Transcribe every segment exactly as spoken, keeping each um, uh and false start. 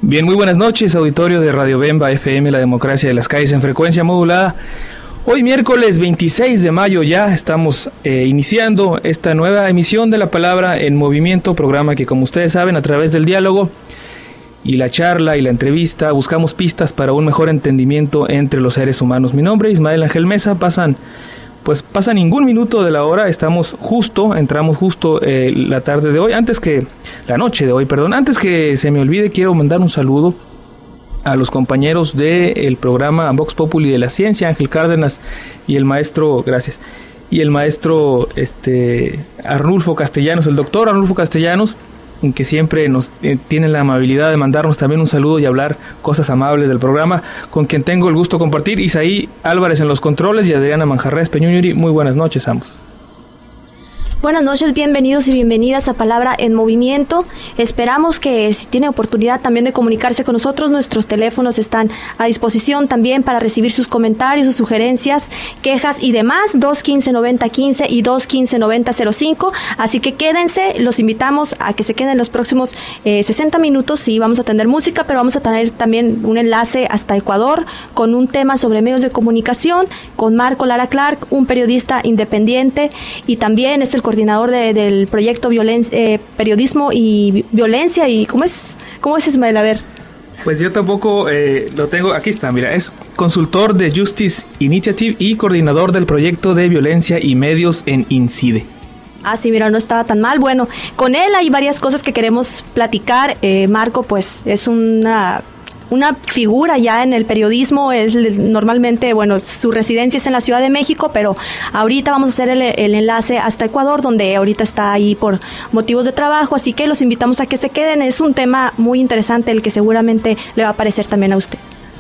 Bien, muy buenas noches, auditorio de Radio Bemba F M, la democracia de las calles en frecuencia modulada. Hoy miércoles veintiséis de mayo ya estamos eh, iniciando esta nueva emisión de La Palabra en Movimiento, programa que, como ustedes saben, a través del diálogo y la charla y la entrevista buscamos pistas para un mejor entendimiento entre los seres humanos. Mi nombre es Ismael Ángel Mesa. Pasan pues pasa ningún minuto de la hora, estamos justo, entramos justo eh, la tarde de hoy, antes que, la noche de hoy, perdón, antes que se me olvide, quiero mandar un saludo a los compañeros del programa Vox Populi de la Ciencia, Ángel Cárdenas y el maestro, gracias, y el maestro este Arnulfo Castellanos, el doctor Arnulfo Castellanos, que siempre nos eh, tiene la amabilidad de mandarnos también un saludo y hablar cosas amables del programa, con quien tengo el gusto de compartir, Isaí Álvarez en los controles y Adriana Manjarres Peñuñuri. Muy buenas noches a ambos. Buenas noches, bienvenidos y bienvenidas a Palabra en Movimiento. Esperamos que si tiene oportunidad también de comunicarse con nosotros, nuestros teléfonos están a disposición también para recibir sus comentarios, sus sugerencias, quejas y demás, dos uno cinco, noventa quince y dos uno cinco, noventa cero cinco. Así que quédense, los invitamos a que se queden los próximos eh, sesenta minutos y vamos a tener música, pero vamos a tener también un enlace hasta Ecuador con un tema sobre medios de comunicación, con Marco Lara Clark, un periodista independiente y también es el coordinador de, del proyecto Violen- eh, Periodismo y Violencia. ¿Y cómo es, cómo es Ismael? A ver. Pues yo tampoco eh, lo tengo, aquí está, mira, es consultor de Justice Initiative y coordinador del proyecto de Violencia y Medios en INCIDE. Ah, sí, mira, no estaba tan mal. Bueno, con él hay varias cosas que queremos platicar. Eh, Marco, pues, es una... una figura ya en el periodismo, es normalmente, bueno, su residencia es en la Ciudad de México, pero ahorita vamos a hacer el, el enlace hasta Ecuador, donde ahorita está ahí por motivos de trabajo, así que los invitamos a que se queden. Es un tema muy interesante, el que seguramente le va a parecer también a usted.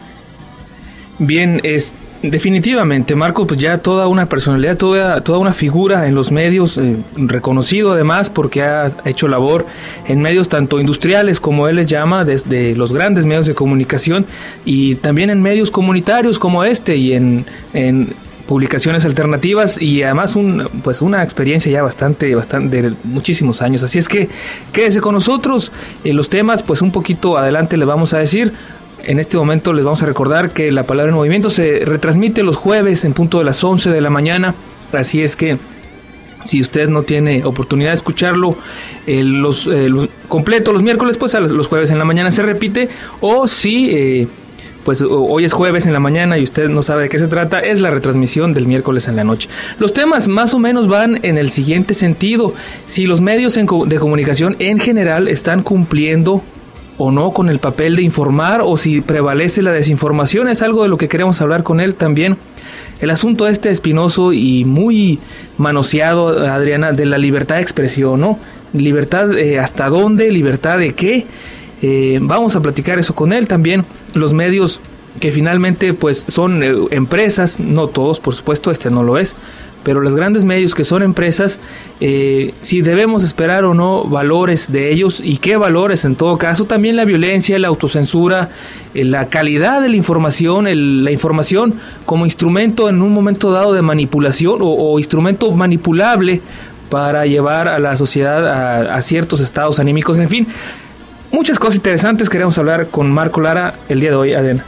Bien, es definitivamente, Marco, pues ya toda una personalidad, toda, toda una figura en los medios, eh, reconocido además porque ha hecho labor en medios tanto industriales como él les llama, desde los grandes medios de comunicación y también en medios comunitarios como este y en, en publicaciones alternativas y además un, pues una experiencia ya bastante, bastante de muchísimos años. Así es que quédese con nosotros, en los temas pues un poquito adelante les vamos a decir. En este momento les vamos a recordar que La Palabra en Movimiento se retransmite los jueves en punto de las once de la mañana, así es que si usted no tiene oportunidad de escucharlo eh, los, eh, los completo los miércoles, pues a los, los jueves en la mañana se repite, o si eh, pues hoy es jueves en la mañana y usted no sabe de qué se trata, es la retransmisión del miércoles en la noche. Los temas más o menos van en el siguiente sentido: si los medios en co- de comunicación en general están cumpliendo o no con el papel de informar, o si prevalece la desinformación, es algo de lo que queremos hablar con él también. El asunto este espinoso y muy manoseado, Adriana, de la libertad de expresión, ¿no? Libertad eh, hasta dónde, libertad de qué, eh, vamos a platicar eso con él también. Los medios que finalmente pues son eh, empresas, no todos, por supuesto, este no lo es, pero los grandes medios que son empresas, eh, si debemos esperar o no valores de ellos y qué valores en todo caso, también la violencia, la autocensura, eh, la calidad de la información, el, la información como instrumento en un momento dado de manipulación o, o instrumento manipulable para llevar a la sociedad a, a ciertos estados anímicos, en fin, muchas cosas interesantes. Queremos hablar con Marco Lara el día de hoy, Adriana.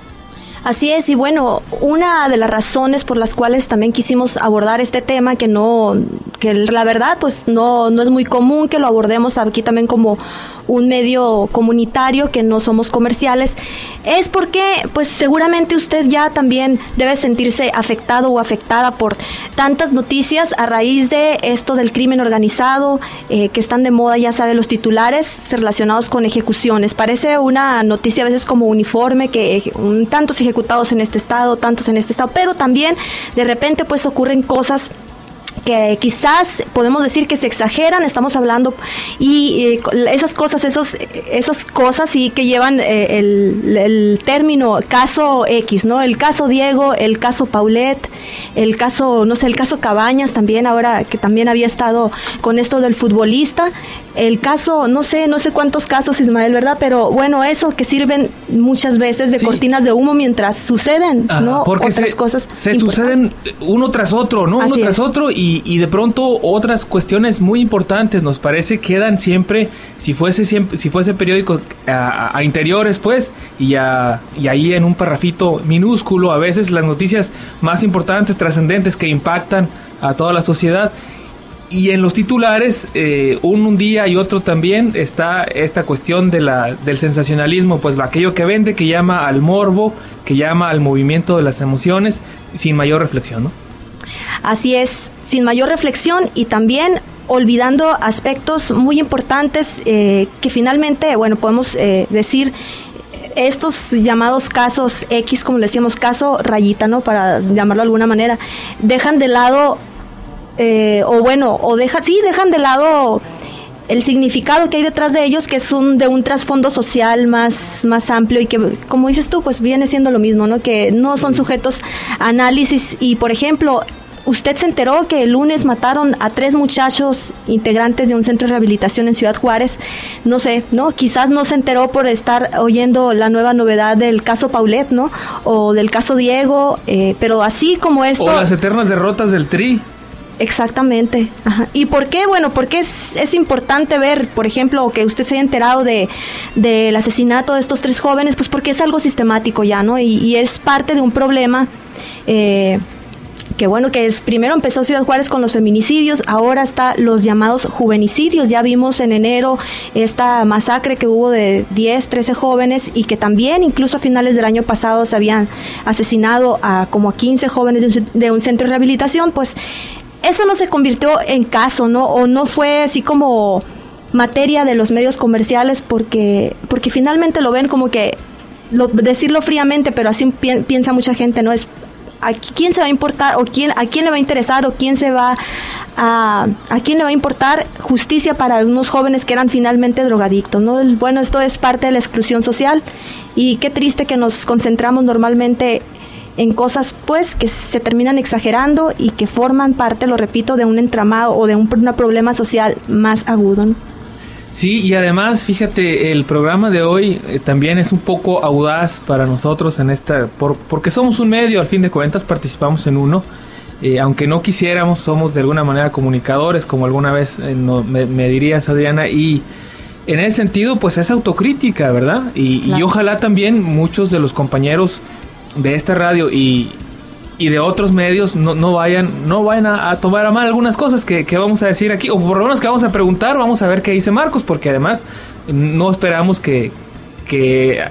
Así es, y bueno, una de las razones por las cuales también quisimos abordar este tema, que no, que la verdad pues no, no es muy común que lo abordemos aquí también como un medio comunitario, que no somos comerciales, es porque pues seguramente usted ya también debe sentirse afectado o afectada por tantas noticias a raíz de esto del crimen organizado, eh, que están de moda, ya sabe, los titulares relacionados con ejecuciones. Parece una noticia a veces como uniforme, que um, tantos ejecutados en este estado, tantos en este estado, pero también de repente pues ocurren cosas que quizás podemos decir que se exageran, estamos hablando, y eh, esas cosas, esos, esas cosas sí que llevan eh, el, el término caso X, ¿no? El caso Diego, el caso Paulette, el caso, no sé, el caso Cabañas también, ahora que también había estado con esto del futbolista, el caso, no sé, no sé cuántos casos, Ismael, ¿verdad? Pero bueno, eso que sirven muchas veces de sí. cortinas de humo mientras suceden, Ajá, ¿no? Porque otras se, cosas se suceden uno tras otro, ¿no? Así uno tras es. otro y, y de pronto otras cuestiones muy importantes, nos parece, quedan siempre, si fuese siempre, si fuese periódico a, a interiores, pues, y, a, y ahí en un parrafito minúsculo, a veces las noticias más importantes, trascendentes, que impactan a toda la sociedad. Y en los titulares, eh, un, un día y otro también, está esta cuestión de la, del sensacionalismo, pues aquello que vende, que llama al morbo, que llama al movimiento de las emociones, sin mayor reflexión, ¿no? Así es, sin mayor reflexión y también olvidando aspectos muy importantes eh, que finalmente, bueno, podemos eh, decir, estos llamados casos X, como le decíamos, caso rayita, ¿no? Para llamarlo de alguna manera, dejan de lado... Eh, o bueno, o deja, sí, dejan de lado el significado que hay detrás de ellos, que es un de un trasfondo social más, más amplio y que, como dices tú, pues viene siendo lo mismo, ¿no? Que no son sujetos a análisis. Y, por ejemplo, usted se enteró que el lunes mataron a tres muchachos integrantes de un centro de rehabilitación en Ciudad Juárez. No sé, ¿no? Quizás no se enteró por estar oyendo la nueva novedad del caso Paulette, ¿no? O del caso Diego, eh, pero así como esto... O las eternas derrotas del Tri. Exactamente. Ajá. ¿Y por qué? Bueno, porque es, es importante ver, por ejemplo, que usted se haya enterado de del asesinato de estos tres jóvenes, pues porque es algo sistemático ya, ¿no? Y, y es parte de un problema eh, que, bueno, que es primero empezó Ciudad Juárez con los feminicidios, ahora está los llamados juvenicidios. Ya vimos en enero esta masacre que hubo de diez, trece jóvenes y que también incluso a finales del año pasado se habían asesinado a como a quince jóvenes de un, de un centro de rehabilitación. Pues eso no se convirtió en caso, ¿no? O no fue así como materia de los medios comerciales porque porque finalmente lo ven como que, lo, decirlo fríamente, pero así pi- piensa mucha gente, ¿no? Es a quién se va a importar o quién a quién le va a interesar o quién se va a a quién le va a importar justicia para unos jóvenes que eran finalmente drogadictos, ¿no? Bueno, esto es parte de la exclusión social y qué triste que nos concentramos normalmente en cosas pues que se terminan exagerando y que forman parte, lo repito, de un entramado o de un, un problema social más agudo, ¿no? Sí, y además, fíjate, el programa de hoy eh, también es un poco audaz para nosotros en esta, por, porque somos un medio, al fin de cuentas participamos en uno, eh, aunque no quisiéramos, somos de alguna manera comunicadores, como alguna vez eh, no, me, me dirías, Adriana, y en ese sentido pues es autocrítica, ¿verdad? Y, claro. y ojalá también muchos de los compañeros de esta radio y, y de otros medios no, no vayan no vayan a, a tomar a mal algunas cosas que, que vamos a decir aquí, o por lo menos que vamos a preguntar, vamos a ver qué dice Marcos, porque además no esperamos que, que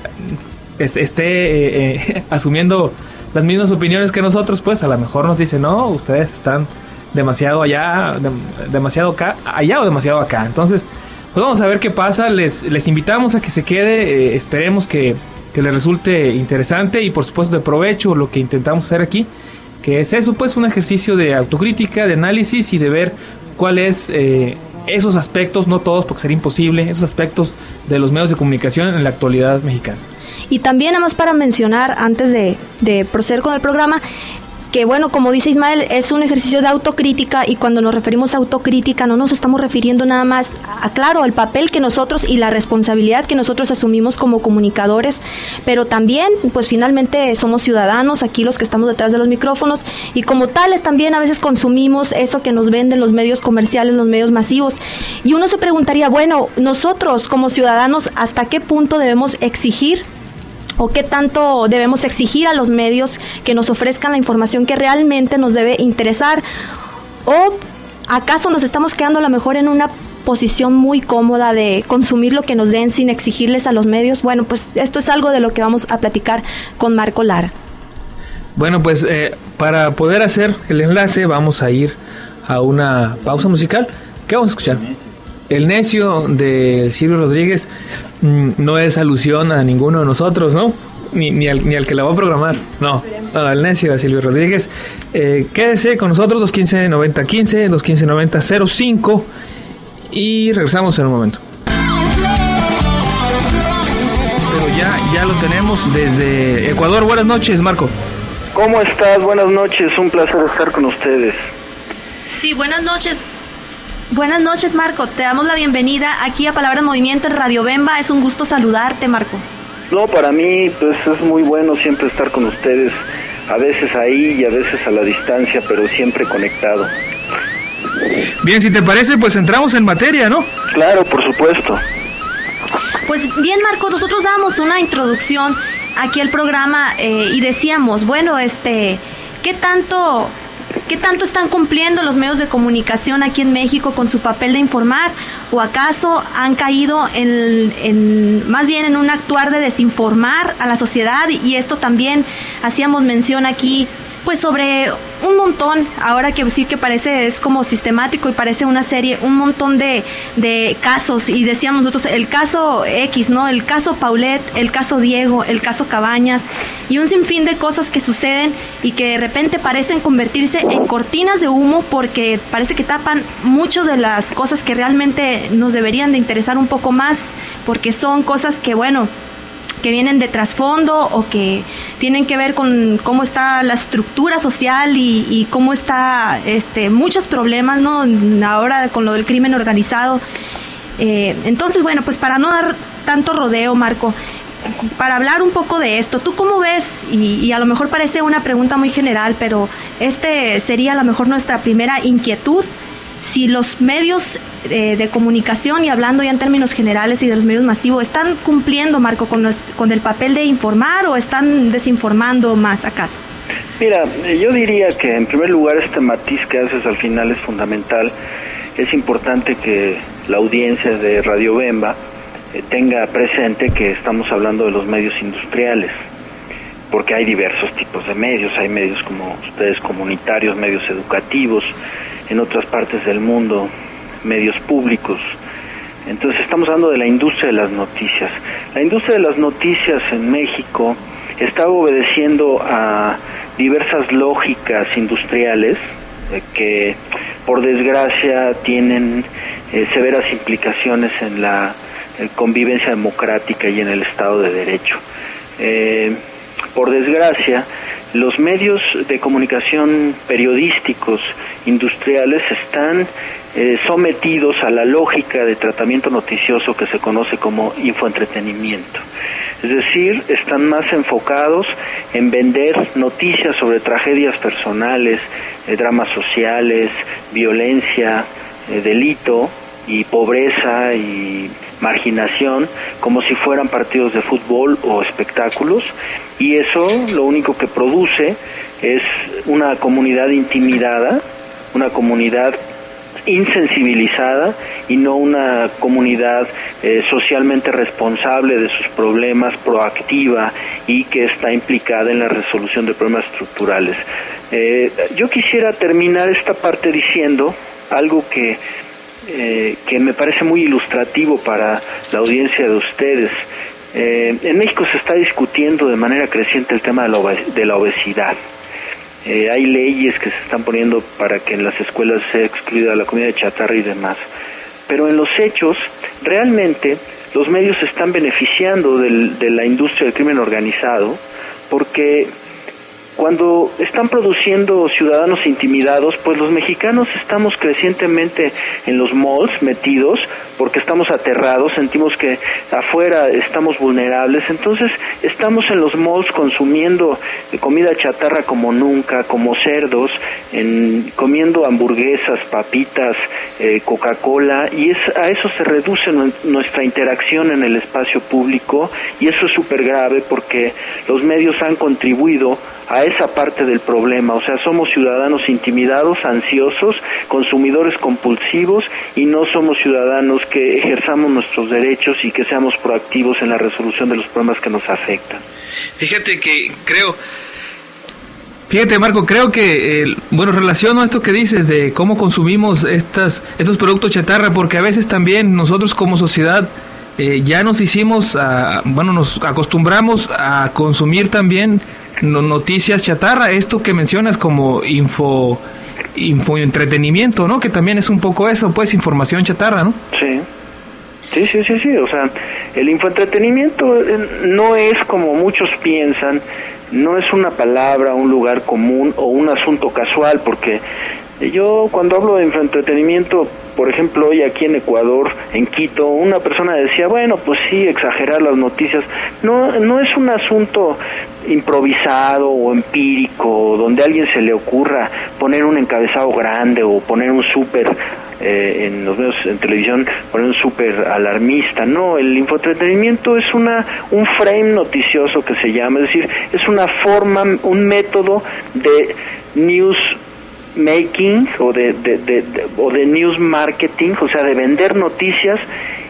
esté eh, eh, asumiendo las mismas opiniones que nosotros, pues a lo mejor nos dice, no, ustedes están demasiado allá, de, demasiado acá, allá o demasiado acá. Entonces, pues vamos a ver qué pasa, les, les invitamos a que se quede, eh, esperemos que que les resulte interesante y por supuesto de provecho lo que intentamos hacer aquí, que es eso, pues un ejercicio de autocrítica, de análisis y de ver cuáles eh, esos aspectos, no todos porque sería imposible, esos aspectos de los medios de comunicación en la actualidad mexicana. Y también, nada más para mencionar, antes de, de proceder con el programa, que bueno, como dice Ismael, es un ejercicio de autocrítica, y cuando nos referimos a autocrítica no nos estamos refiriendo nada más a, claro, al papel que nosotros y la responsabilidad que nosotros asumimos como comunicadores, pero también, pues finalmente somos ciudadanos, aquí los que estamos detrás de los micrófonos, y como tales también a veces consumimos eso que nos venden los medios comerciales, los medios masivos, y uno se preguntaría, bueno, nosotros como ciudadanos, ¿hasta qué punto debemos exigir o qué tanto debemos exigir a los medios que nos ofrezcan la información que realmente nos debe interesar? ¿O acaso nos estamos quedando a lo mejor en una posición muy cómoda de consumir lo que nos den sin exigirles a los medios? Bueno, pues esto es algo de lo que vamos a platicar con Marco Lara. Bueno, pues eh, para poder hacer el enlace vamos a ir a una pausa musical. ¿Qué vamos a escuchar? El necio de Silvio Rodríguez. No es alusión a ninguno de nosotros, ¿no? Ni, ni, al, ni al que la va a programar. No, no, el necio de Silvio Rodríguez. Eh, quédese con nosotros, dos uno cinco, noventa quince, dos uno cinco, noventa cero cinco, y regresamos en un momento. Pero ya, ya lo tenemos desde Ecuador. Buenas noches, Marco. ¿Cómo estás? Buenas noches, un placer estar con ustedes. Sí, buenas noches. Buenas noches, Marco. Te damos la bienvenida aquí a Palabra en Movimiento en Radio Bemba. Es un gusto saludarte, Marco. No, para mí pues es muy bueno siempre estar con ustedes, a veces ahí y a veces a la distancia, pero siempre conectado. Bien, si te parece, pues entramos en materia, ¿no? Claro, por supuesto. Pues bien, Marco, nosotros damos una introducción aquí al programa eh, y decíamos, bueno, este, ¿qué tanto... ¿Qué tanto están cumpliendo los medios de comunicación aquí en México con su papel de informar? ¿O acaso han caído en, en más bien en un actuar de desinformar a la sociedad? Y esto también hacíamos mención aquí, pues sobre un montón, ahora que sí que parece, es como sistemático y parece una serie, un montón de, de casos, y decíamos nosotros, el caso X, ¿no? El caso Paulette, el caso Diego, el caso Cabañas, y un sinfín de cosas que suceden y que de repente parecen convertirse en cortinas de humo porque parece que tapan mucho de las cosas que realmente nos deberían de interesar un poco más, porque son cosas que, bueno, que vienen de trasfondo o que tienen que ver con cómo está la estructura social y, y cómo está este muchos problemas, ¿no? Ahora con lo del crimen organizado. Eh, entonces, bueno, pues para no dar tanto rodeo, Marco, para hablar un poco de esto, ¿tú cómo ves? Y, y a lo mejor parece una pregunta muy general, pero este sería a lo mejor nuestra primera inquietud. Si los medios eh, de comunicación, y hablando ya en términos generales y de los medios masivos, ¿están cumpliendo, Marco, con, los, con el papel de informar o están desinformando más, acaso? Mira, yo diría que en primer lugar este matiz que haces al final es fundamental. Es importante que la audiencia de Radio Bemba eh, tenga presente que estamos hablando de los medios industriales, porque hay diversos tipos de medios. Hay medios como ustedes comunitarios, medios educativos, en otras partes del mundo, medios públicos. Entonces estamos hablando de la industria de las noticias. La industria de las noticias en México está obedeciendo a diversas lógicas industriales eh, que por desgracia tienen eh, severas implicaciones en la eh, convivencia democrática y en el Estado de Derecho. Eh, por desgracia, los medios de comunicación periodísticos industriales están eh, sometidos a la lógica de tratamiento noticioso que se conoce como infoentretenimiento. Es decir, están más enfocados en vender noticias sobre tragedias personales, eh, dramas sociales, violencia, eh, delito y pobreza y marginación, como si fueran partidos de fútbol o espectáculos, y eso lo único que produce es una comunidad intimidada, una comunidad insensibilizada y no una comunidad eh, socialmente responsable de sus problemas, proactiva y que está implicada en la resolución de problemas estructurales. Eh, yo quisiera terminar esta parte diciendo algo que Eh, que me parece muy ilustrativo para la audiencia de ustedes. Eh, en México se está discutiendo de manera creciente el tema de la, obes- de la obesidad. Eh, hay leyes que se están poniendo para que en las escuelas sea excluida la comida de chatarra y demás. Pero en los hechos, realmente los medios se están beneficiando del, de la industria del crimen organizado, porque cuando están produciendo ciudadanos intimidados, pues los mexicanos estamos crecientemente en los malls metidos porque estamos aterrados, sentimos que afuera estamos vulnerables, entonces estamos en los malls consumiendo comida chatarra como nunca, como cerdos, en, comiendo hamburguesas, papitas, eh, Coca-Cola, y es, a eso se reduce nu- nuestra interacción en el espacio público, y eso es súper grave porque los medios han contribuido a esa parte del problema. O sea, somos ciudadanos intimidados, ansiosos, consumidores compulsivos, y no somos ciudadanos que ejerzamos nuestros derechos y que seamos proactivos en la resolución de los problemas que nos afectan. Fíjate que creo, fíjate Marco, creo que, eh, bueno, relaciono a esto que dices de cómo consumimos estas estos productos chatarra, porque a veces también nosotros como sociedad eh, ya nos hicimos, a, bueno, nos acostumbramos a consumir también no, noticias chatarra, esto que mencionas como info, infoentretenimiento, ¿no? Que también es un poco eso, pues, información chatarra, ¿no? Sí. Sí, sí, sí, sí, o sea, el infoentretenimiento no es como muchos piensan, no es una palabra, un lugar común o un asunto casual, porque Yo cuando hablo de infoentretenimiento, por ejemplo, hoy aquí en Ecuador, en Quito, una persona decía, bueno, pues sí, exagerar las noticias. No, no es un asunto improvisado o empírico, donde a alguien se le ocurra poner un encabezado grande o poner un súper eh, en los medios en televisión, poner un súper alarmista. No, el infoentretenimiento es una un frame noticioso que se llama, es decir, es una forma, un método de news making o de, de, de, de o de news marketing, o sea, de vender noticias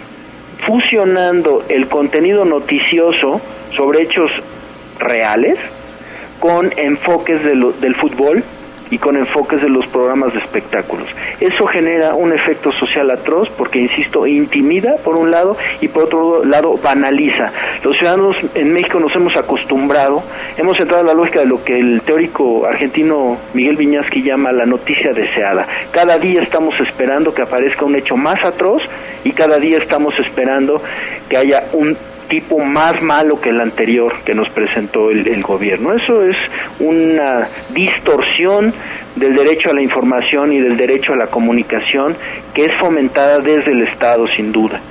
fusionando el contenido noticioso sobre hechos reales con enfoques de lo, del fútbol y con enfoques de los programas de espectáculos. Eso genera un efecto social atroz porque, insisto, intimida por un lado y por otro lado banaliza. Los ciudadanos en México nos hemos acostumbrado, hemos entrado a la lógica de lo que el teórico argentino Miguel Viñaski llama la noticia deseada. Cada día estamos esperando que aparezca un hecho más atroz y cada día estamos esperando que haya un tipo más malo que el anterior que nos presentó el, el gobierno. Eso es una distorsión del derecho a la información y del derecho a la comunicación que es fomentada desde el Estado, sin duda.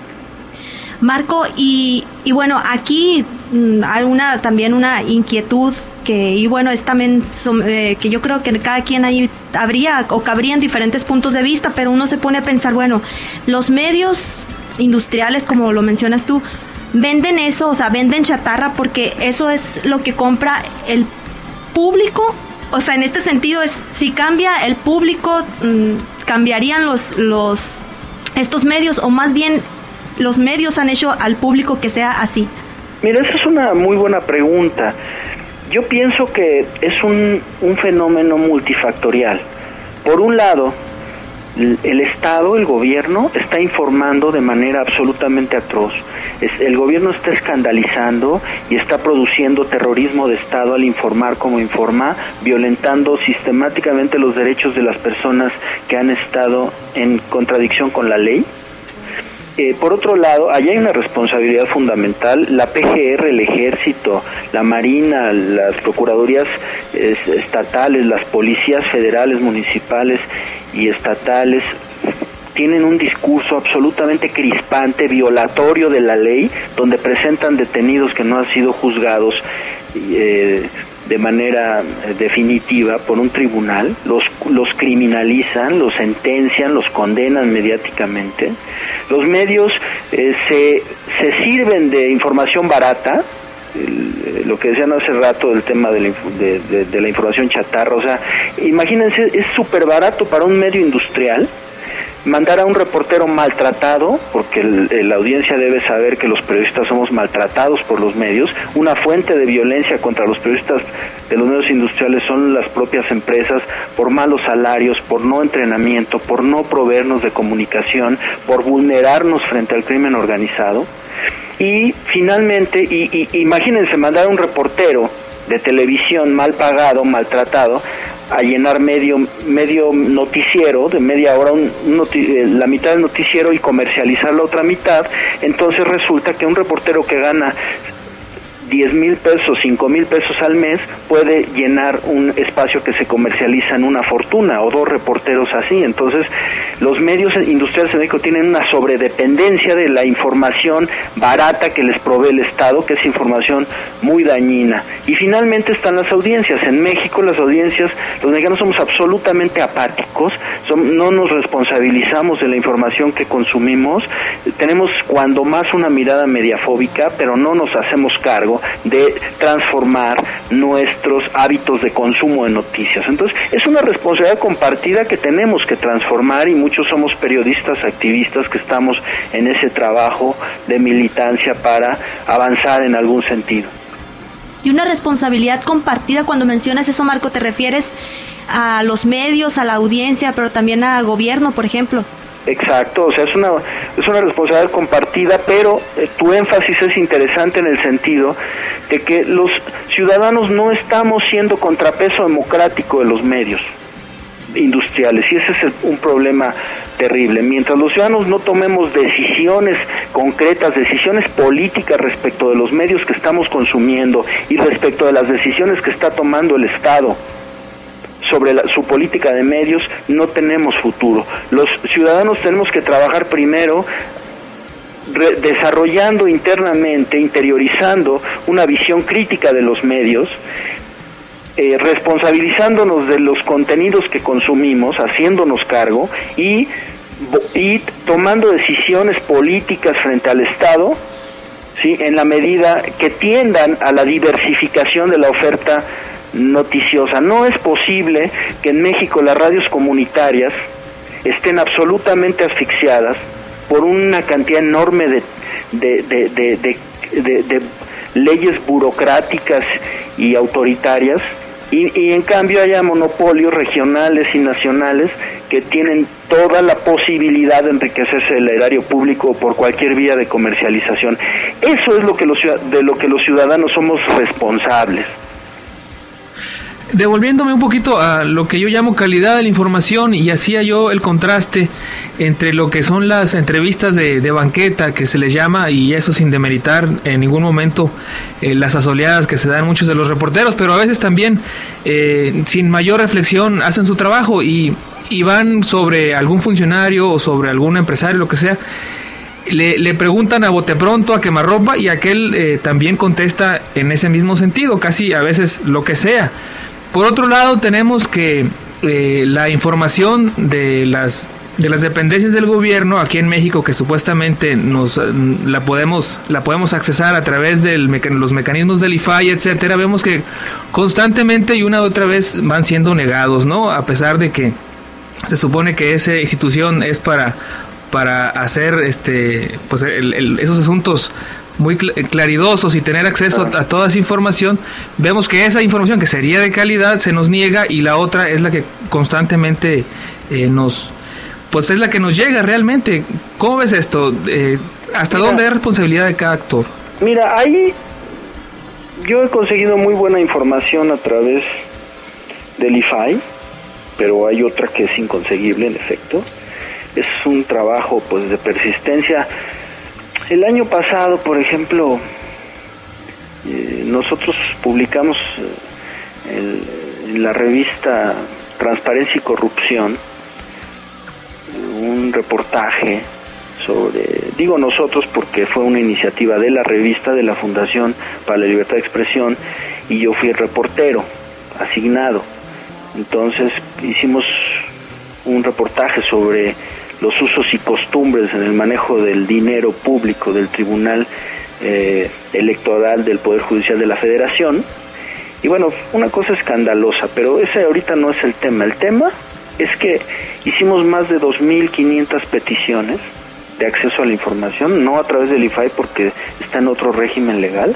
Marco, y, y bueno, aquí mmm, hay una, también una inquietud que, y bueno, es también eh, que yo creo que cada quien ahí habría o cabrían diferentes puntos de vista, pero uno se pone a pensar, bueno, los medios industriales, como lo mencionas tú, venden eso, o sea, venden chatarra porque eso es lo que compra el público. O sea, en este sentido es, si cambia el público, mmm, cambiarían los, los, estos medios, o más bien los medios han hecho al público que sea así. Mira, esa es una muy buena pregunta. Yo pienso que es un, un fenómeno multifactorial. Por un lado, el Estado, el gobierno, está informando de manera absolutamente atroz. Es, el gobierno está escandalizando y está produciendo terrorismo de Estado al informar como informa, violentando sistemáticamente los derechos de las personas que han estado en contradicción con la ley. Eh, por otro lado, allá hay una responsabilidad fundamental. La P G R, el Ejército, la Marina, las Procuradurías eh, estatales, las policías federales, municipales y estatales tienen un discurso absolutamente crispante, violatorio de la ley, donde presentan detenidos que no han sido juzgados eh, de manera definitiva por un tribunal, los, los criminalizan, los sentencian, los condenan mediáticamente. Los medios eh, se, se sirven de información barata, el, lo que decían hace rato del tema de la, de, de, de la información chatarra. O sea, imagínense, es súper barato para un medio industrial mandar a un reportero maltratado, porque el, el, la audiencia debe saber que los periodistas somos maltratados por los medios. Una fuente de violencia contra los periodistas de los medios industriales son las propias empresas, por malos salarios, por no entrenamiento, por no proveernos de comunicación, por vulnerarnos frente al crimen organizado. Y finalmente, y, y, imagínense mandar a un reportero de televisión mal pagado, maltratado, a llenar medio medio noticiero de media hora, un, un noti la mitad del noticiero, y comercializar la otra mitad. Entonces resulta que un reportero que gana diez mil pesos, cinco mil pesos al mes, puede llenar un espacio que se comercializa en una fortuna, o dos reporteros así. Entonces, los medios industriales en México tienen una sobredependencia de la información barata que les provee el Estado, que es información muy dañina. Y finalmente están las audiencias. En México, las audiencias, los mexicanos somos absolutamente apáticos, son, no nos responsabilizamos de la información que consumimos, tenemos cuando más una mirada mediafóbica, pero no nos hacemos cargo de transformar nuestros hábitos de consumo de noticias. Entonces, es una responsabilidad compartida que tenemos que transformar, y muchos somos periodistas, activistas que estamos en ese trabajo de militancia para avanzar en algún sentido. Y una responsabilidad compartida, cuando mencionas eso, Marco, ¿te refieres a los medios, a la audiencia, pero también al gobierno, por ejemplo? Exacto, o sea, es una es una responsabilidad compartida, pero eh, tu énfasis es interesante en el sentido de que los ciudadanos no estamos siendo contrapeso democrático de los medios industriales, y ese es el, un problema terrible. Mientras los ciudadanos no tomemos decisiones concretas, decisiones políticas respecto de los medios que estamos consumiendo y respecto de las decisiones que está tomando el Estado sobre la, su política de medios, no tenemos futuro. Los ciudadanos tenemos que trabajar primero re, desarrollando internamente, interiorizando una visión crítica de los medios, eh, responsabilizándonos de los contenidos que consumimos, haciéndonos cargo y, y tomando decisiones políticas frente al Estado, ¿sí?, en la medida que tiendan a la diversificación de la oferta noticiosa. No es posible que en México las radios comunitarias estén absolutamente asfixiadas por una cantidad enorme de, de, de, de, de, de, de leyes burocráticas y autoritarias, y, y en cambio haya monopolios regionales y nacionales que tienen toda la posibilidad de enriquecerse el erario público por cualquier vía de comercialización. Eso es lo que los, de lo que los ciudadanos somos responsables. Devolviéndome un poquito a lo que yo llamo calidad de la información, y hacía yo el contraste entre lo que son las entrevistas de, de banqueta, que se les llama, y eso sin demeritar en ningún momento eh, las asoleadas que se dan muchos de los reporteros, pero a veces también eh, sin mayor reflexión hacen su trabajo y, y van sobre algún funcionario o sobre algún empresario, lo que sea. Le, le preguntan a bote pronto, a quemarropa, y aquel eh, también contesta en ese mismo sentido, casi a veces lo que sea. Por otro lado, tenemos que eh, la información de las de las dependencias del gobierno aquí en México, que supuestamente nos la podemos la podemos accesar a través de meca- los mecanismos del I F A I, etcétera, vemos que constantemente y una y otra vez van siendo negados, ¿no? A pesar de que se supone que esa institución es para para hacer este pues el, el, esos asuntos muy claridosos y tener acceso a, a toda esa información, vemos que esa información que sería de calidad se nos niega, y la otra es la que constantemente eh, nos, pues es la que nos llega realmente. ¿Cómo ves esto? Eh, ¿Hasta mira, dónde hay responsabilidad de cada actor? Mira, ahí yo he conseguido muy buena información a través del I F A I, pero hay otra que es inconseguible, en efecto. Es un trabajo pues de persistencia. El año pasado, por ejemplo, eh, nosotros publicamos eh, el, en la revista Transparencia y Corrupción eh, un reportaje sobre, digo nosotros porque fue una iniciativa de la revista de la Fundación para la Libertad de Expresión, y yo fui el reportero asignado. Entonces hicimos un reportaje sobre los usos y costumbres en el manejo del dinero público del Tribunal eh, Electoral del Poder Judicial de la Federación. Y bueno, una cosa escandalosa, pero ese ahorita no es el tema. El tema es que hicimos más de dos mil quinientas peticiones de acceso a la información, no a través del I F A I porque está en otro régimen legal,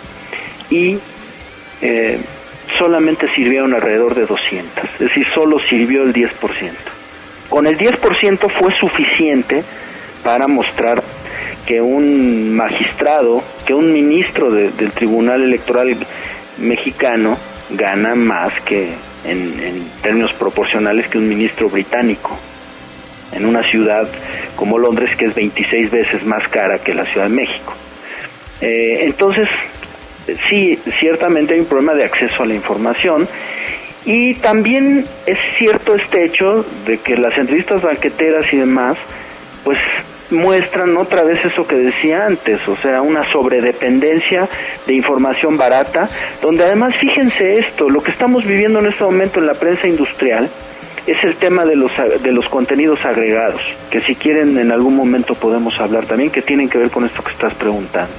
y eh, solamente sirvieron alrededor de doscientas, es decir, solo sirvió el diez por ciento. Con el diez por ciento fue suficiente para mostrar que un magistrado, que un ministro de, del Tribunal Electoral mexicano gana más que en, en términos proporcionales que un ministro británico, en una ciudad como Londres, que es veintiséis veces más cara que la Ciudad de México. Eh, entonces, sí, ciertamente hay un problema de acceso a la información. Y también es cierto este hecho de que las entrevistas banqueteras y demás, pues muestran otra vez eso que decía antes, o sea, una sobredependencia de información barata, donde además, fíjense esto, lo que estamos viviendo en este momento en la prensa industrial es el tema de los de los contenidos agregados, que si quieren en algún momento podemos hablar también, que tienen que ver con esto que estás preguntando.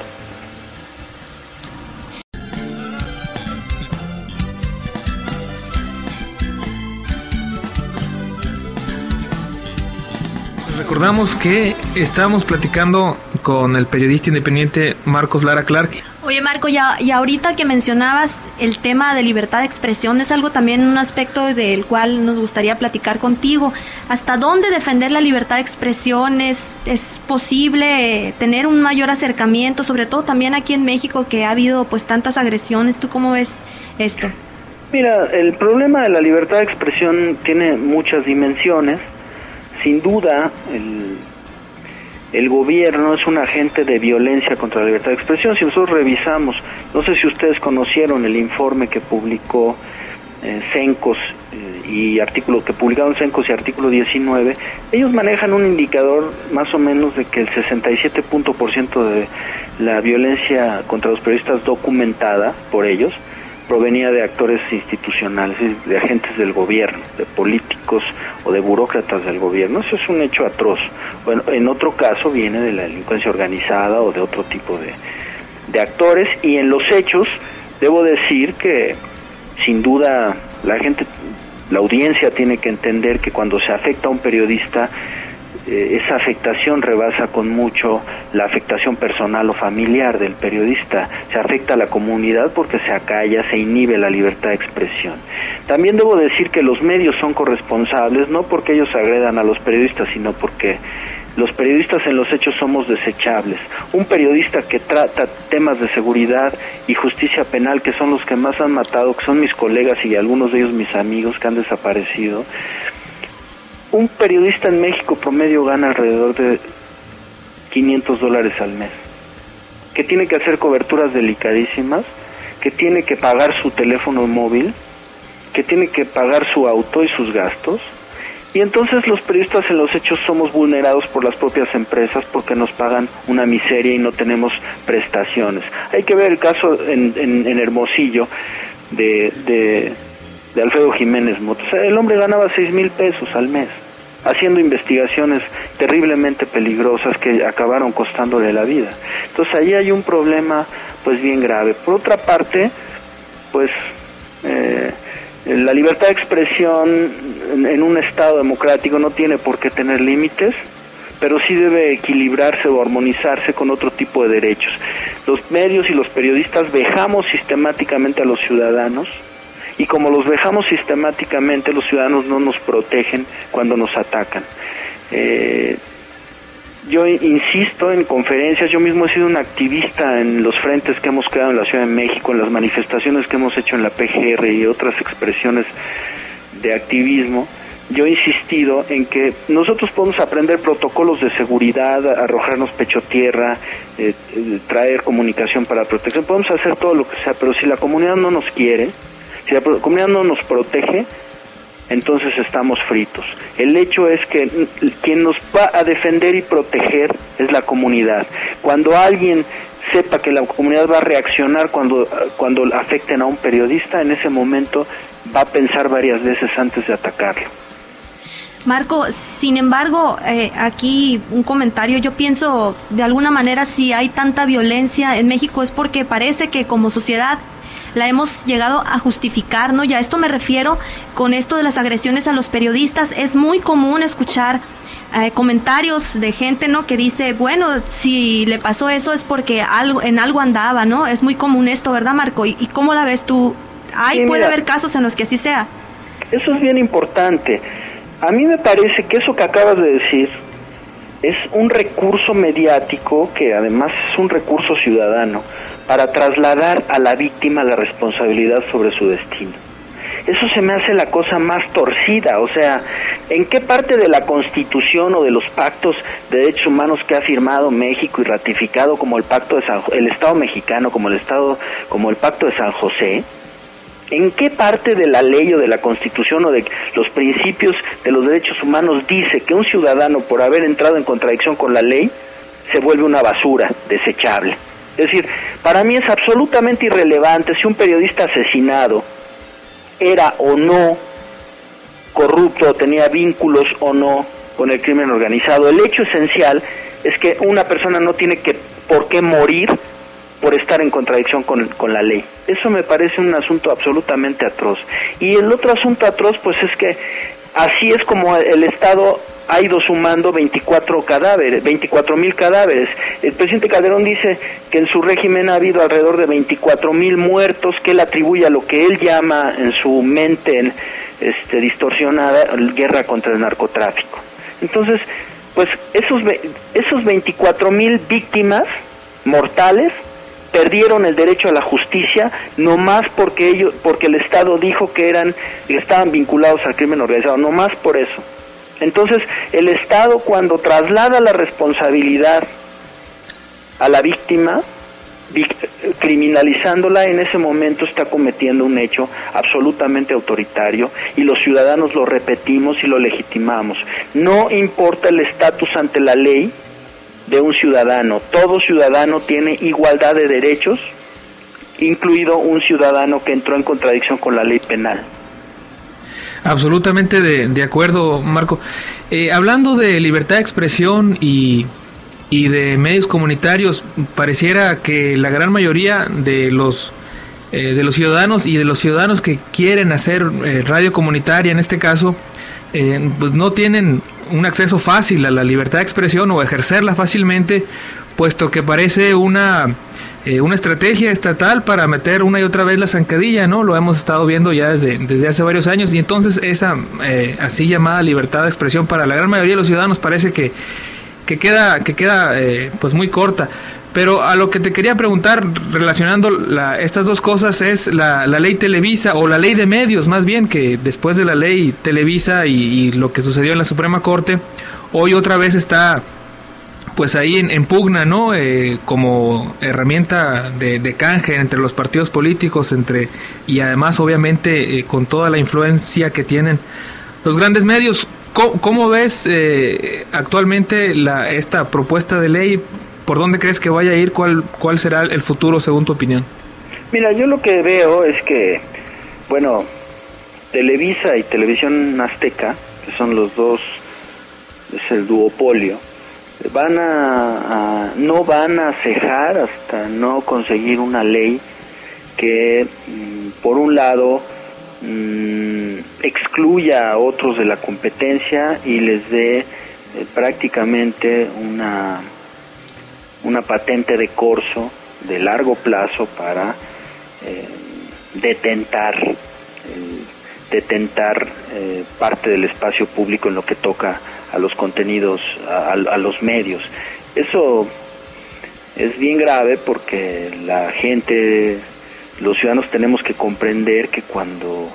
Recordamos que estamos platicando con el periodista independiente Marcos Lara Clark. Oye, Marco, ya, y ahorita que mencionabas el tema de libertad de expresión, es algo también, un aspecto del cual nos gustaría platicar contigo. ¿Hasta dónde defender la libertad de expresión? ¿Es, es posible tener un mayor acercamiento, sobre todo también aquí en México, que ha habido pues tantas agresiones? ¿Tú cómo ves esto? Mira, el problema de la libertad de expresión tiene muchas dimensiones. Sin duda, el, el gobierno es un agente de violencia contra la libertad de expresión. Si nosotros revisamos, no sé si ustedes conocieron el informe que publicó eh, Cencos eh, y artículo que publicaron Cencos y artículo diecinueve, ellos manejan un indicador más o menos de que el sesenta y siete por ciento de la violencia contra los periodistas documentada por ellos provenía de actores institucionales, de agentes del gobierno, de políticos o de burócratas del gobierno. Eso es un hecho atroz. Bueno, en otro caso viene de la delincuencia organizada o de otro tipo de, de actores, y en los hechos debo decir que sin duda la gente, la audiencia tiene que entender que cuando se afecta a un periodista, eh, esa afectación rebasa con mucho la afectación personal o familiar del periodista. Se afecta a la comunidad porque se acalla, se inhibe la libertad de expresión. También debo decir que los medios son corresponsables, no porque ellos agredan a los periodistas, sino porque los periodistas en los hechos somos desechables. Un periodista que trata temas de seguridad y justicia penal, que son los que más han matado, que son mis colegas y algunos de ellos mis amigos que han desaparecido, un periodista en México promedio gana alrededor de quinientos dólares al mes, que tiene que hacer coberturas delicadísimas, que tiene que pagar su teléfono móvil, que tiene que pagar su auto y sus gastos. Y entonces los periodistas en los hechos somos vulnerados por las propias empresas porque nos pagan una miseria y no tenemos prestaciones. Hay que ver el caso en, en, en Hermosillo de, de, de Alfredo Jiménez Motos. El hombre ganaba seis mil pesos al mes haciendo investigaciones terriblemente peligrosas que acabaron costándole la vida. Entonces ahí hay un problema pues bien grave. Por otra parte, pues eh, la libertad de expresión en un Estado democrático no tiene por qué tener límites, pero sí debe equilibrarse o armonizarse con otro tipo de derechos. Los medios y los periodistas vejamos sistemáticamente a los ciudadanos, y como los vejamos sistemáticamente, los ciudadanos no nos protegen cuando nos atacan. Eh, yo insisto en conferencias, yo mismo he sido un activista en los frentes que hemos creado en la Ciudad de México, en las manifestaciones que hemos hecho en la P G R y otras expresiones de activismo. Yo he insistido en que nosotros podemos aprender protocolos de seguridad, arrojarnos pecho tierra, eh, eh, traer comunicación para protección, podemos hacer todo lo que sea, pero si la comunidad no nos quiere, si la comunidad no nos protege, entonces estamos fritos. El hecho es que quien nos va a defender y proteger es la comunidad. Cuando alguien sepa que la comunidad va a reaccionar cuando, cuando afecten a un periodista, en ese momento va a pensar varias veces antes de atacarlo. Marco, sin embargo, eh, aquí un comentario, yo pienso de alguna manera si hay tanta violencia en México es porque parece que como sociedad la hemos llegado a justificar, ¿no? Y a esto me refiero con esto de las agresiones a los periodistas. Es muy común escuchar eh, comentarios de gente, ¿no? Que dice, bueno, si le pasó eso es porque algo en algo andaba, ¿no? Es muy común esto, ¿verdad, Marco? ¿Y, y cómo la ves tú? ¿Hay, sí, puede mira, haber casos en los que así sea? Eso es bien importante. A mí me parece que eso que acabas de decir es un recurso mediático que además es un recurso ciudadano para trasladar a la víctima la responsabilidad sobre su destino. Eso se me hace la cosa más torcida. O sea, ¿en qué parte de la Constitución o de los pactos de derechos humanos que ha firmado México y ratificado como el Pacto de San, el Estado mexicano como el Estado, como el Pacto de San José, en qué parte de la ley o de la Constitución o de los principios de los derechos humanos dice que un ciudadano por haber entrado en contradicción con la ley se vuelve una basura desechable? Es decir, para mí es absolutamente irrelevante si un periodista asesinado era o no corrupto, o tenía vínculos o no con el crimen organizado. El hecho esencial es que una persona no tiene que por qué morir por estar en contradicción con, con la ley. Eso me parece un asunto absolutamente atroz. Y el otro asunto atroz, pues es que así es como el Estado ha ido sumando veinticuatro cadáveres, veinticuatro mil cadáveres. El presidente Calderón dice que en su régimen ha habido alrededor de veinticuatro mil muertos, que él atribuye a lo que él llama en su mente este, distorsionada, guerra contra el narcotráfico. Entonces, pues esos, esos veinticuatro mil víctimas mortales perdieron el derecho a la justicia nomás porque ellos, porque el Estado dijo que eran, que estaban vinculados al crimen organizado, nomás por eso. Entonces, el Estado, cuando traslada la responsabilidad a la víctima, criminalizándola, en ese momento está cometiendo un hecho absolutamente autoritario y los ciudadanos lo repetimos y lo legitimamos. No importa el estatus ante la ley de un ciudadano, todo ciudadano tiene igualdad de derechos, incluido un ciudadano que entró en contradicción con la ley penal. Absolutamente de, de acuerdo, Marco. Eh, hablando de libertad de expresión y, y de medios comunitarios, pareciera que la gran mayoría de los eh, de los ciudadanos y de los ciudadanos que quieren hacer eh, radio comunitaria, en este caso, eh, pues no tienen un acceso fácil a la libertad de expresión o ejercerla fácilmente, puesto que parece una eh, una estrategia estatal para meter una y otra vez la zancadilla, ¿no? Lo hemos estado viendo ya desde, desde hace varios años, y entonces esa eh, así llamada libertad de expresión para la gran mayoría de los ciudadanos parece que, que queda, que queda eh, pues muy corta. Pero a lo que te quería preguntar, relacionando la, estas dos cosas, es la, la ley Televisa, o la ley de medios más bien, que después de la ley Televisa y, y lo que sucedió en la Suprema Corte, hoy otra vez está pues ahí en, en pugna, ¿no? Eh, como herramienta de, de canje entre los partidos políticos, entre y además obviamente eh, con toda la influencia que tienen los grandes medios. ¿Cómo, cómo ves eh, actualmente la, esta propuesta de ley? ¿Por dónde crees que vaya a ir? ¿Cuál, cuál será el futuro según tu opinión? Mira, yo lo que veo es que, bueno, Televisa y Televisión Azteca, que son los dos, es el duopolio, van a, a no van a cejar hasta no conseguir una ley que, por un lado, mmm, excluya a otros de la competencia y les dé eh, prácticamente una una patente de corso de largo plazo para eh, detentar eh, detentar eh, parte del espacio público en lo que toca a los contenidos, a, a los medios. Eso es bien grave porque la gente, los ciudadanos tenemos que comprender que cuando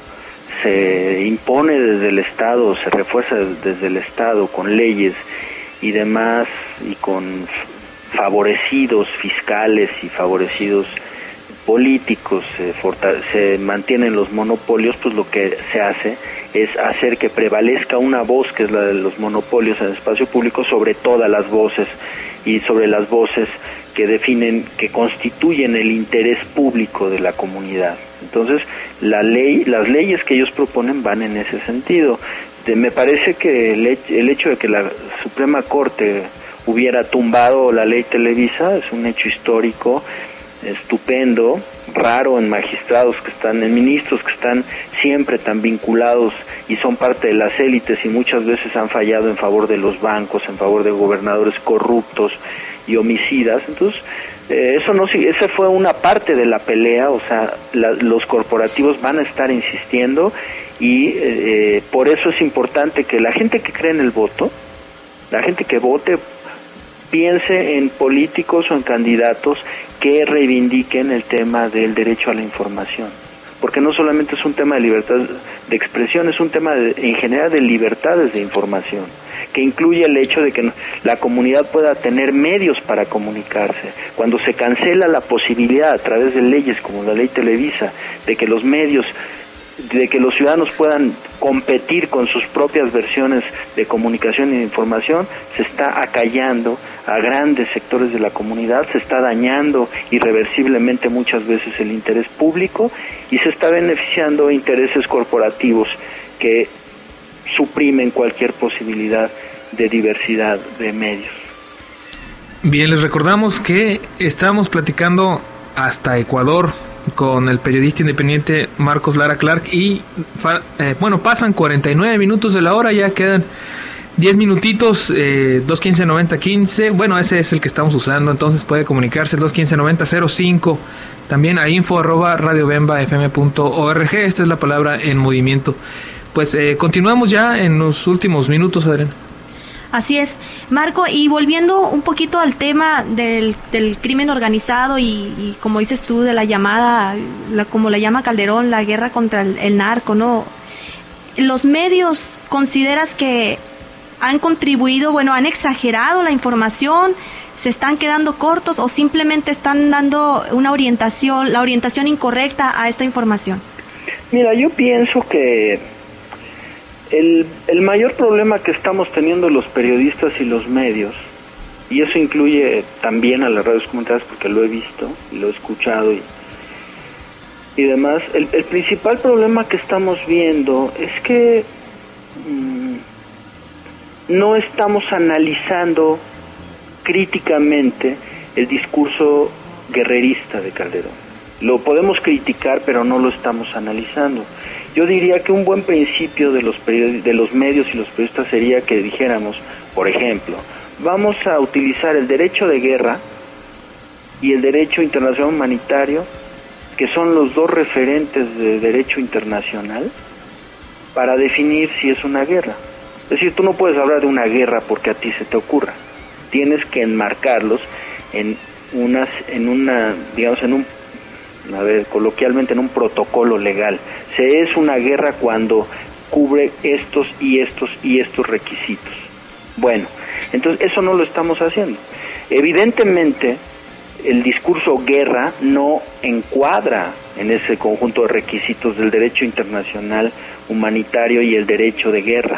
se impone desde el Estado, se refuerza desde el Estado con leyes y demás, y con favorecidos fiscales y favorecidos políticos, se, se mantienen los monopolios, pues lo que se hace es hacer que prevalezca una voz, que es la de los monopolios en el espacio público, sobre todas las voces y sobre las voces que definen, que constituyen el interés público de la comunidad. Entonces, la ley, las leyes que ellos proponen van en ese sentido. De, me parece que el, el hecho de que la Suprema Corte hubiera tumbado la ley Televisa es un hecho histórico, estupendo, raro en magistrados que están, en ministros que están siempre tan vinculados y son parte de las élites y muchas veces han fallado en favor de los bancos, en favor de gobernadores corruptos y homicidas. Entonces, eh, eso no, esa fue una parte de la pelea, o sea, la, los corporativos van a estar insistiendo y eh, por eso es importante que la gente que cree en el voto, la gente que vote, piense en políticos o en candidatos que reivindiquen el tema del derecho a la información, porque no solamente es un tema de libertad de expresión, es un tema de, en general de libertades de información, que incluye el hecho de que la comunidad pueda tener medios para comunicarse. Cuando se cancela la posibilidad a través de leyes como la ley Televisa, de que los medios, de que los ciudadanos puedan competir con sus propias versiones de comunicación y de información, se está acallando a grandes sectores de la comunidad, se está dañando irreversiblemente muchas veces el interés público y se está beneficiando intereses corporativos que suprimen cualquier posibilidad de diversidad de medios. Bien, les recordamos que estamos platicando hasta Ecuador con el periodista independiente Marcos Lara Clark y eh, bueno, pasan cuarenta y nueve minutos de la hora, ya quedan diez minutitos, eh, dos quince noventa quince, bueno, ese es el que estamos usando, entonces puede comunicarse el dos quince noventa cero cinco, también a info arroba radiobembafm punto org, esta es la palabra en movimiento. Pues eh, continuamos ya en los últimos minutos, Adriana. Así es, Marco, y volviendo un poquito al tema del, del crimen organizado y, y como dices tú, de la llamada, la, como la llama Calderón, la guerra contra el, el narco, ¿no? Los medios, ¿consideras que han contribuido, bueno, han exagerado la información? se están quedando cortos o simplemente están dando una orientación, la orientación incorrecta a esta información? Mira, yo pienso que el, el mayor problema que estamos teniendo los periodistas y los medios, y eso incluye también a las radios comunitarias porque lo he visto y lo he escuchado y, y demás, el, el principal problema que estamos viendo es que mmm, no estamos analizando críticamente el discurso guerrerista de Calderón. Lo podemos criticar, pero no lo estamos analizando. Yo diría que un buen principio de los period- de los medios y los periodistas sería que dijéramos, por ejemplo, vamos a utilizar el derecho de guerra y el derecho internacional humanitario, que son los dos referentes de derecho internacional, para definir si es una guerra. Es decir, tú no puedes hablar de una guerra porque a ti se te ocurra. Tienes que enmarcarlos en unas, en una, digamos, en un, a ver, coloquialmente en un protocolo legal. Se es una guerra cuando cubre estos y estos y estos requisitos. Bueno, entonces eso no lo estamos haciendo. Evidentemente, el discurso guerra no encuadra en ese conjunto de requisitos del derecho internacional humanitario y el derecho de guerra.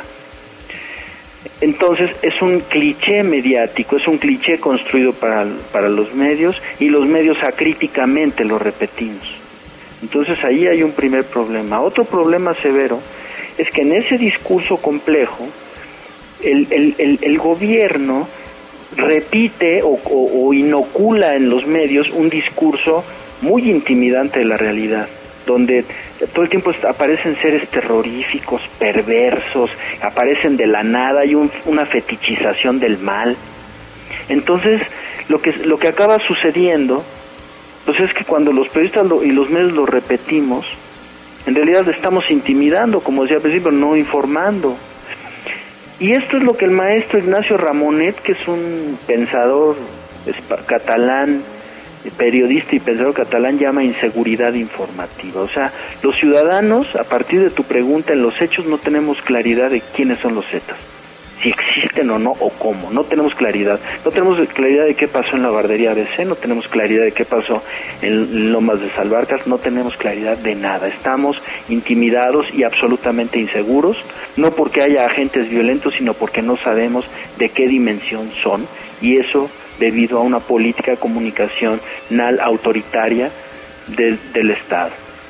Entonces es un cliché mediático, es un cliché construido para, para los medios, y los medios acríticamente lo repetimos. Entonces ahí hay un primer problema. Otro problema severo es que en ese discurso complejo el, el, el, el gobierno repite o, o, o inocula en los medios un discurso muy intimidante de la realidad, donde todo el tiempo aparecen seres terroríficos, perversos, aparecen de la nada, hay un, una fetichización del mal. Entonces, lo que lo que acaba sucediendo, pues es que cuando los periodistas lo, y los medios lo repetimos, en realidad estamos intimidando, como decía al principio, no informando. Y esto es lo que el maestro Ignacio Ramonet, que es un pensador catalán, periodista y pensador catalán, llama inseguridad informativa. O sea, los ciudadanos, a partir de tu pregunta, en los hechos no tenemos claridad de quiénes son los Zetas, si existen o no, o cómo, no tenemos claridad. No tenemos claridad de qué pasó en la bardería A B C, no tenemos claridad de qué pasó en Lomas de Salvarcas, no tenemos claridad de nada. Estamos intimidados y absolutamente inseguros, no porque haya agentes violentos, sino porque no sabemos de qué dimensión son, y eso debido a una política comunicacional autoritaria del, del Estado.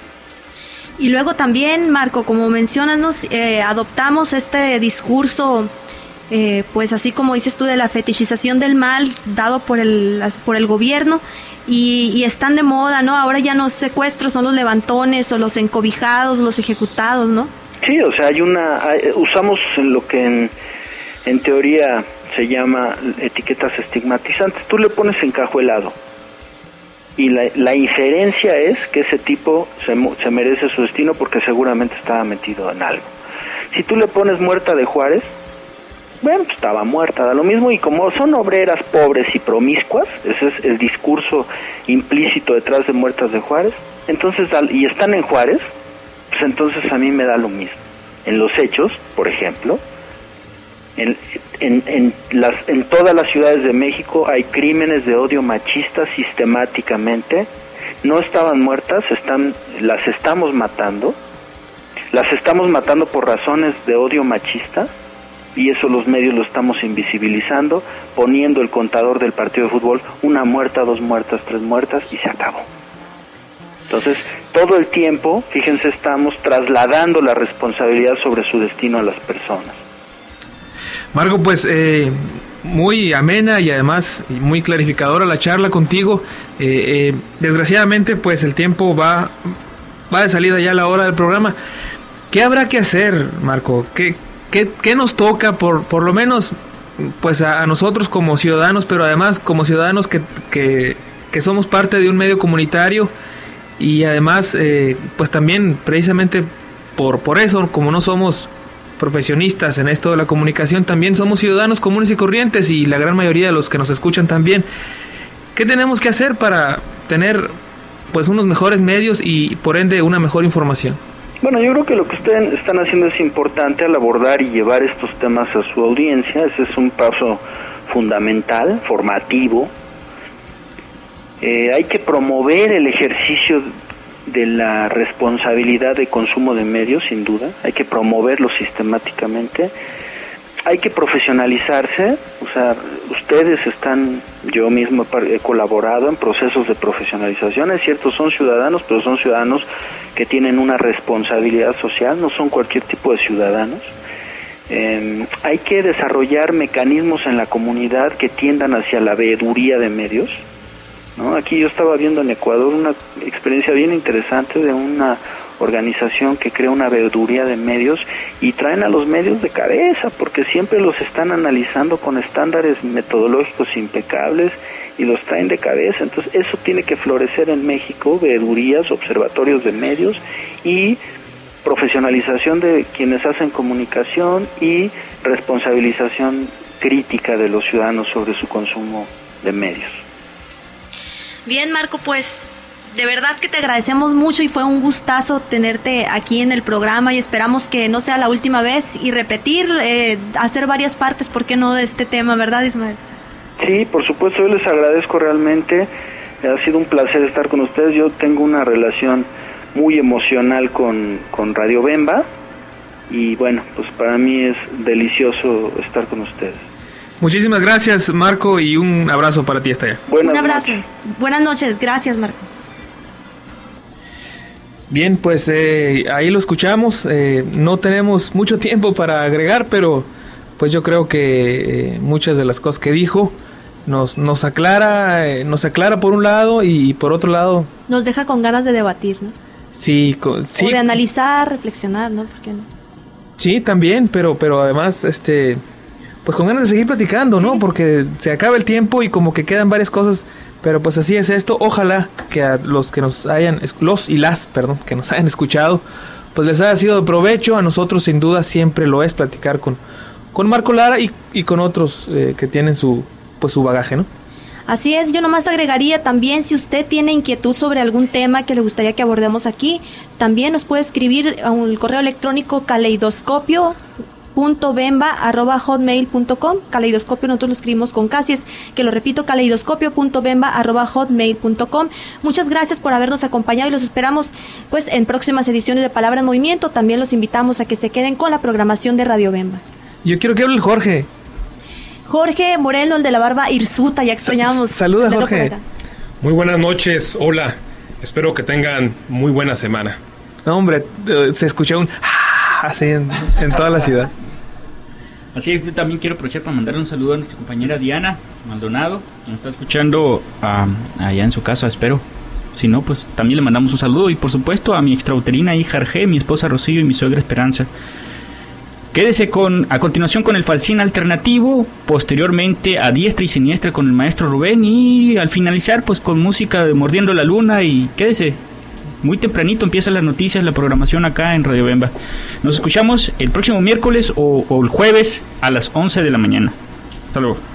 Y luego también, Marco, como mencionas, nos eh, adoptamos este discurso, eh, pues así como dices tú, de la fetichización del mal dado por el por el gobierno, y, y están de moda, ¿no? Ahora ya no secuestros, son los levantones o los encobijados, los ejecutados, ¿no? Sí, o sea, hay una, hay, usamos lo que en, en teoría se llama etiquetas estigmatizantes. Tú le pones encajuelado y la, la inferencia es que ese tipo se, se merece su destino porque seguramente estaba metido en algo. Si tú le pones muerta de Juárez, bueno, pues estaba muerta, da lo mismo, y como son obreras pobres y promiscuas, ese es el discurso implícito detrás de muertas de Juárez, entonces, y están en Juárez, pues entonces a mí me da lo mismo. En los hechos, por ejemplo, En, en, en, las, en todas las ciudades de México hay crímenes de odio machista sistemáticamente. No estaban muertas, están, las estamos matando, las estamos matando por razones de odio machista, y eso los medios lo estamos invisibilizando, poniendo el contador del partido de fútbol, una muerta, dos muertas, tres muertas, y se acabó. Entonces, todo el tiempo, fíjense, estamos trasladando la responsabilidad sobre su destino a las personas. Marco, pues eh, muy amena y además muy clarificadora la charla contigo. Eh, eh, desgraciadamente, pues el tiempo va, va de salida ya a la hora del programa. ¿Qué habrá que hacer, Marco? ¿Qué, qué, qué nos toca, por, por lo menos, pues a, a nosotros como ciudadanos, pero además como ciudadanos que, que, que somos parte de un medio comunitario, y además, eh, pues también precisamente por, por eso, como no somos profesionistas en esto de la comunicación, también somos ciudadanos comunes y corrientes, y la gran mayoría de los que nos escuchan también. ¿Qué tenemos que hacer para tener pues unos mejores medios y por ende una mejor información? Bueno, yo creo que lo que ustedes están haciendo es importante al abordar y llevar estos temas a su audiencia. Ese es un paso fundamental, formativo. Eh, hay que promover el ejercicio de la responsabilidad de consumo de medios, sin duda, hay que promoverlo sistemáticamente, hay que profesionalizarse, o sea, ustedes están, yo mismo he colaborado en procesos de profesionalización, es cierto, son ciudadanos, pero son ciudadanos que tienen una responsabilidad social, no son cualquier tipo de ciudadanos. Eh, hay que desarrollar mecanismos en la comunidad que tiendan hacia la veeduría de medios, ¿no? Aquí yo estaba viendo en Ecuador una experiencia bien interesante de una organización que crea una veeduría de medios y traen a los medios de cabeza porque siempre los están analizando con estándares metodológicos impecables y los traen de cabeza. Entonces eso tiene que florecer en México, veedurías, observatorios de medios y profesionalización de quienes hacen comunicación y responsabilización crítica de los ciudadanos sobre su consumo de medios. Bien, Marco, pues de verdad que te agradecemos mucho y fue un gustazo tenerte aquí en el programa y esperamos que no sea la última vez y repetir, eh, hacer varias partes, ¿por qué no?, de este tema, ¿verdad, Ismael? Sí, por supuesto, yo les agradezco realmente, ha sido un placer estar con ustedes, yo tengo una relación muy emocional con, con Radio Bemba y bueno, pues para mí es delicioso estar con ustedes. Muchísimas gracias, Marco, y un abrazo para ti hasta allá. Buenas un abrazo. Noches. Buenas noches. Gracias, Marco. Bien, pues eh, ahí lo escuchamos. Eh, no tenemos mucho tiempo para agregar, pero pues yo creo que eh, muchas de las cosas que dijo nos nos aclara, eh, nos aclara por un lado y, y por otro lado nos deja con ganas de debatir, ¿no? Sí, con, sí. O de analizar, reflexionar, ¿no? ¿Por qué no? Sí, también, pero pero además, este. Pues con ganas de seguir platicando, ¿no? Sí. Porque se acaba el tiempo y como que quedan varias cosas, pero pues así es esto. Ojalá que a los que nos hayan, los y las, perdón, que nos hayan escuchado, pues les haya sido de provecho. A nosotros sin duda siempre lo es platicar con, con Marco Lara y, y con otros eh, que tienen su, pues su bagaje, ¿no? Así es, yo nomás agregaría también, si usted tiene inquietud sobre algún tema que le gustaría que abordemos aquí, también nos puede escribir a un correo electrónico caleidoscopio punto bemba arroba hotmail punto com. Caleidoscopio nosotros lo escribimos con casi, que lo repito, caleidoscopio punto bemba arroba hotmail punto com. Muchas gracias por habernos acompañado y los esperamos pues en próximas ediciones de Palabra en Movimiento. También los invitamos a que se queden con la programación de Radio Bemba. Yo quiero que hable el Jorge. Jorge Moreno, el de la barba hirsuta, ya extrañamos. Saluda, Jorge. Muy buenas noches, hola. Espero que tengan muy buena semana. No, hombre, se escuchó un así en, en toda la ciudad. Así es, yo también quiero aprovechar para mandarle un saludo a nuestra compañera Diana Maldonado, que nos está escuchando uh, allá en su casa, espero. Si no, pues también le mandamos un saludo. Y por supuesto a mi extrauterina hija Arge, mi esposa Rocío y mi suegra Esperanza. Quédese con a continuación con el Falsín Alternativo, posteriormente a Diestra y Siniestra con el maestro Rubén y al finalizar pues con música de Mordiendo la Luna. Y quédese, muy tempranito empiezan las noticias, la programación acá en Radio Bemba. Nos escuchamos el próximo miércoles o, o el jueves a las once de la mañana. Hasta luego.